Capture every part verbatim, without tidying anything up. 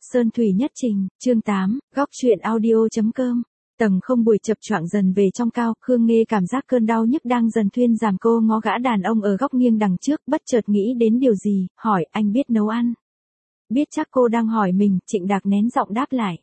Sơn Thủy Nhất Trình, chương tám, góc truyện audio.com. Tầng không buổi chập choạng dần về trong cao, Khương Nghê cảm giác cơn đau nhức đang dần thuyên giảm. Cô ngó gã đàn ông ở góc nghiêng đằng trước, bất chợt nghĩ đến điều gì, hỏi, anh biết nấu ăn? Biết chắc cô đang hỏi mình, Trịnh Đạc nén giọng đáp lại.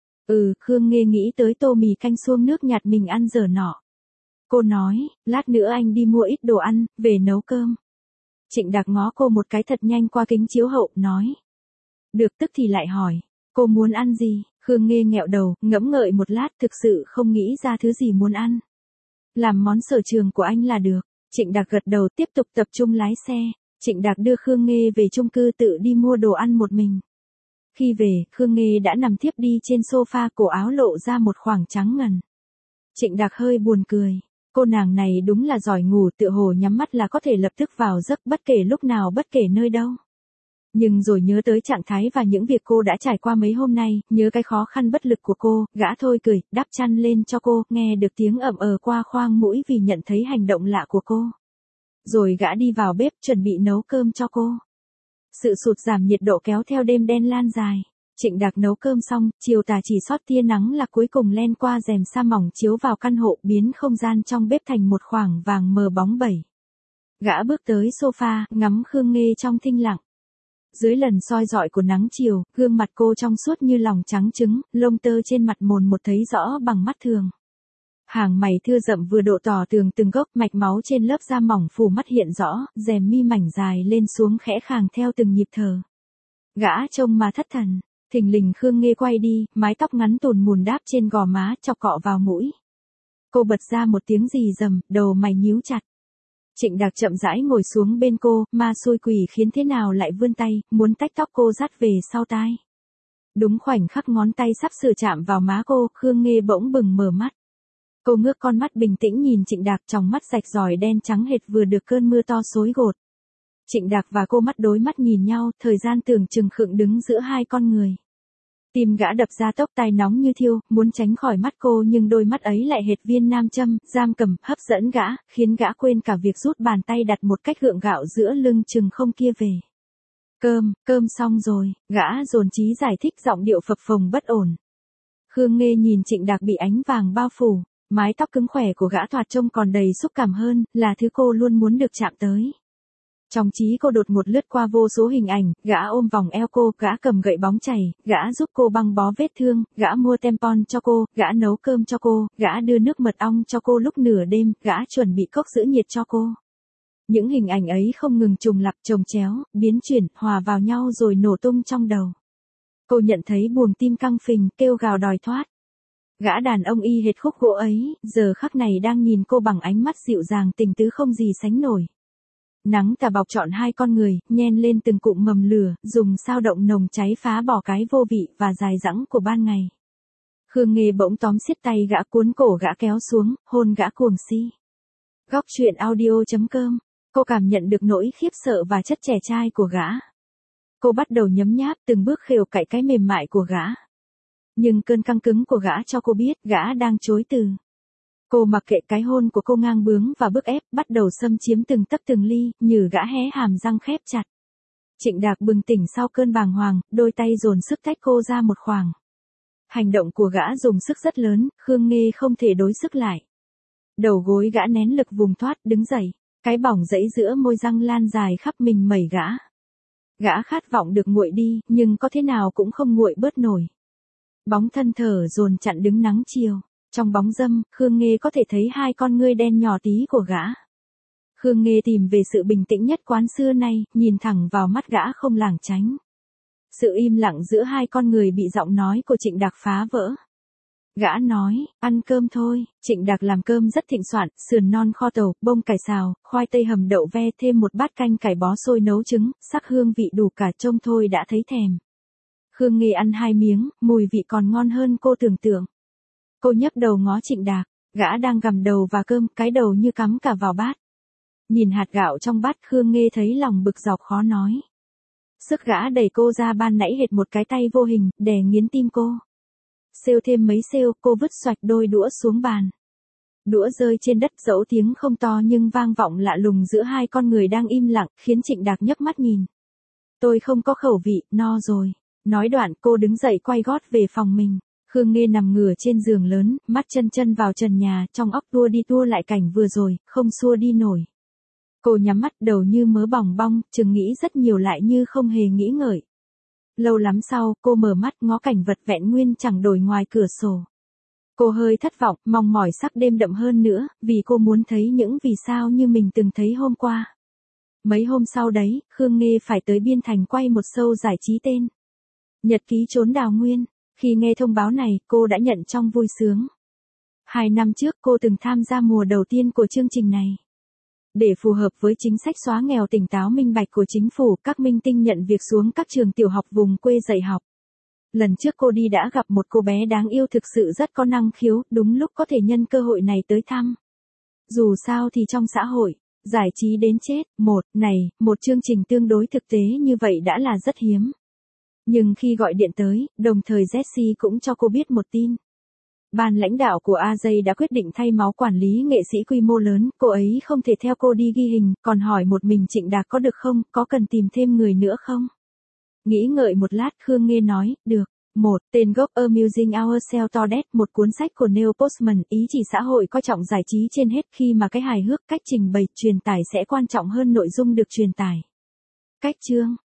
Ừ, Khương Nghê nghĩ tới tô mì canh xuông nước nhạt mình ăn giờ nọ. Cô nói, lát nữa anh đi mua ít đồ ăn, về nấu cơm. Trịnh Đạc ngó cô một cái thật nhanh qua kính chiếu hậu, nói. Được, tức thì lại hỏi, cô muốn ăn gì? Khương Nghê nghẹo đầu, ngẫm ngợi một lát, thực sự không nghĩ ra thứ gì muốn ăn. Làm món sở trường của anh là được. Trịnh Đạc gật đầu, tiếp tục tập trung lái xe. Trịnh Đạc đưa Khương Nghê về chung cư, tự đi mua đồ ăn một mình. Khi về, Khương Nghê đã nằm thiếp đi trên sofa, cổ áo lộ ra một khoảng trắng ngần. Trịnh Đạc hơi buồn cười. Cô nàng này đúng là giỏi ngủ, tựa hồ nhắm mắt là có thể lập tức vào giấc, bất kể lúc nào, bất kể nơi đâu. Nhưng rồi nhớ tới trạng thái và những việc cô đã trải qua mấy hôm nay, nhớ cái khó khăn bất lực của cô, gã thôi cười, đắp chăn lên cho cô, nghe được tiếng ẩm ờ qua khoang mũi vì nhận thấy hành động lạ của cô. Rồi gã đi vào bếp chuẩn bị nấu cơm cho cô. Sự sụt giảm nhiệt độ kéo theo đêm đen lan dài. Trịnh Đạc nấu cơm xong, chiều tà chỉ sót tia nắng là cuối cùng len qua rèm sa mỏng chiếu vào căn hộ, biến không gian trong bếp thành một khoảng vàng mờ bóng bẩy. Gã bước tới sofa, ngắm Khương Nghê trong thinh lặng. Dưới lần soi rọi của nắng chiều, gương mặt cô trong suốt như lòng trắng trứng, lông tơ trên mặt mồn một thấy rõ bằng mắt thường. Hàng mày thưa rậm vừa độ tỏ tường từng gốc, mạch máu trên lớp da mỏng phủ mắt hiện rõ, rèm mi mảnh dài lên xuống khẽ khàng theo từng nhịp thở. Gã trông mà thất thần, thình lình Khương Nghê quay đi, mái tóc ngắn tùn mùn đáp trên gò má, chọc cọ vào mũi. Cô bật ra một tiếng rì rầm, đầu mày nhíu chặt. Trịnh Đạc chậm rãi ngồi xuống bên cô, ma xui quỷ khiến thế nào lại vươn tay, muốn tách tóc cô dắt về sau tai. Đúng khoảnh khắc ngón tay sắp sửa chạm vào má cô, Khương Nghê bỗng bừng mở mắt. Cô ngước con mắt bình tĩnh nhìn Trịnh Đạc, trong mắt rạch ròi đen trắng hệt vừa được cơn mưa to xối gột. Trịnh Đạc và cô mắt đối mắt nhìn nhau, thời gian tưởng chừng khựng đứng giữa hai con người. Tim gã đập ra tốc, tai nóng như thiêu, muốn tránh khỏi mắt cô nhưng đôi mắt ấy lại hệt viên nam châm, giam cầm, hấp dẫn gã, khiến gã quên cả việc rút bàn tay đặt một cách gượng gạo giữa lưng chừng không kia về. Cơm, cơm xong rồi, gã dồn trí giải thích, giọng điệu phập phồng bất ổn. Khương Nghê nhìn Trịnh Đạc bị ánh vàng bao phủ, mái tóc cứng khỏe của gã thoạt trông còn đầy xúc cảm hơn, là thứ cô luôn muốn được chạm tới. Trong trí cô đột một lướt qua vô số hình ảnh, gã ôm vòng eo cô, gã cầm gậy bóng chảy, gã giúp cô băng bó vết thương, gã mua tampon cho cô, gã nấu cơm cho cô, gã đưa nước mật ong cho cô lúc nửa đêm, gã chuẩn bị cốc giữ nhiệt cho cô. Những hình ảnh ấy không ngừng trùng lặp chồng chéo, biến chuyển, hòa vào nhau rồi nổ tung trong đầu. Cô nhận thấy buồng tim căng phình, kêu gào đòi thoát. Gã đàn ông y hệt khúc gỗ ấy, giờ khắc này đang nhìn cô bằng ánh mắt dịu dàng tình tứ không gì sánh nổi. Nắng tà bọc trọn hai con người, nhen lên từng cụm mầm lửa, dùng sao động nồng cháy phá bỏ cái vô vị và dài dẳng của ban ngày. Khương Nghê bỗng tóm siết tay gã, cuốn cổ gã kéo xuống, hôn gã cuồng si. Góc truyện audio.com. Cô cảm nhận được nỗi khiếp sợ và chất trẻ trai của gã. Cô bắt đầu nhấm nháp từng bước khều cạy cái mềm mại của gã. Nhưng cơn căng cứng của gã cho cô biết gã đang chối từ. Cô mặc kệ cái hôn của cô ngang bướng và bức ép, bắt đầu xâm chiếm từng tấc từng ly, như gã hé hàm răng khép chặt. Trịnh Đạc bừng tỉnh sau cơn bàng hoàng, đôi tay dồn sức tách cô ra một khoảng. Hành động của gã dùng sức rất lớn, Khương Nghê không thể đối sức lại. Đầu gối gã nén lực vùng thoát, đứng dậy, cái bỏng dẫy giữa môi răng lan dài khắp mình mẩy gã. Gã khát vọng được nguội đi, nhưng có thế nào cũng không nguội bớt nổi. Bóng thân thờ dồn chặn đứng nắng chiều. Trong bóng râm, Khương Nghê có thể thấy hai con ngươi đen nhỏ tí của gã. Khương Nghê tìm về sự bình tĩnh nhất quán xưa nay, nhìn thẳng vào mắt gã không lảng tránh. Sự im lặng giữa hai con người bị giọng nói của Trịnh Đạc phá vỡ. Gã nói, ăn cơm thôi. Trịnh Đạc làm cơm rất thịnh soạn, sườn non kho tàu, bông cải xào, khoai tây hầm đậu ve, thêm một bát canh cải bó xôi nấu trứng, sắc hương vị đủ cả, trông thôi đã thấy thèm. Khương Nghê ăn hai miếng, mùi vị còn ngon hơn cô tưởng tượng. Cô nhấc đầu ngó Trịnh Đạc, gã đang gặm đầu và cơm, cái đầu như cắm cả vào bát. Nhìn hạt gạo trong bát, Khương Nghê thấy lòng bực dọc khó nói. Sức gã đẩy cô ra ban nãy hệt một cái tay vô hình, đè nghiến tim cô. Xêu thêm mấy xêu, cô vứt xoạch đôi đũa xuống bàn. Đũa rơi trên đất, dẫu tiếng không to nhưng vang vọng lạ lùng giữa hai con người đang im lặng, khiến Trịnh Đạc nhấc mắt nhìn. Tôi không có khẩu vị, no rồi. Nói đoạn cô đứng dậy quay gót về phòng mình. Khương Nghê nằm ngửa trên giường lớn, mắt chân chân vào trần nhà, trong óc tua đi tua lại cảnh vừa rồi, không xua đi nổi. Cô nhắm mắt đầu như mớ bòng bong, chừng nghĩ rất nhiều lại như không hề nghĩ ngợi. Lâu lắm sau, cô mở mắt ngó cảnh vật vẹn nguyên chẳng đổi ngoài cửa sổ. Cô hơi thất vọng, mong mỏi sắc đêm đậm hơn nữa, vì cô muốn thấy những vì sao như mình từng thấy hôm qua. Mấy hôm sau đấy, Khương Nghê phải tới Biên Thành quay một show giải trí tên Nhật ký trốn đào nguyên. Khi nghe thông báo này, cô đã nhận trong vui sướng. Hai năm trước cô từng tham gia mùa đầu tiên của chương trình này. Để phù hợp với chính sách xóa nghèo tỉnh táo minh bạch của chính phủ, các minh tinh nhận việc xuống các trường tiểu học vùng quê dạy học. Lần trước cô đi đã gặp một cô bé đáng yêu thực sự rất có năng khiếu, đúng lúc có thể nhân cơ hội này tới thăm. Dù sao thì trong xã hội, giải trí đến chết, một, này, một chương trình tương đối thực tế như vậy đã là rất hiếm. Nhưng khi gọi điện tới, đồng thời Jessie cũng cho cô biết một tin. Ban lãnh đạo của a gi đã quyết định thay máu quản lý nghệ sĩ quy mô lớn, cô ấy không thể theo cô đi ghi hình, còn hỏi một mình Trịnh Đạc có được không, có cần tìm thêm người nữa không? Nghĩ ngợi một lát Khương Nghê nói, được. Một, tên gốc Amusing Ourselves Today, một cuốn sách của Neil Postman, ý chỉ xã hội coi trọng giải trí trên hết khi mà cái hài hước, cách trình bày, truyền tải sẽ quan trọng hơn nội dung được truyền tải. Cách chương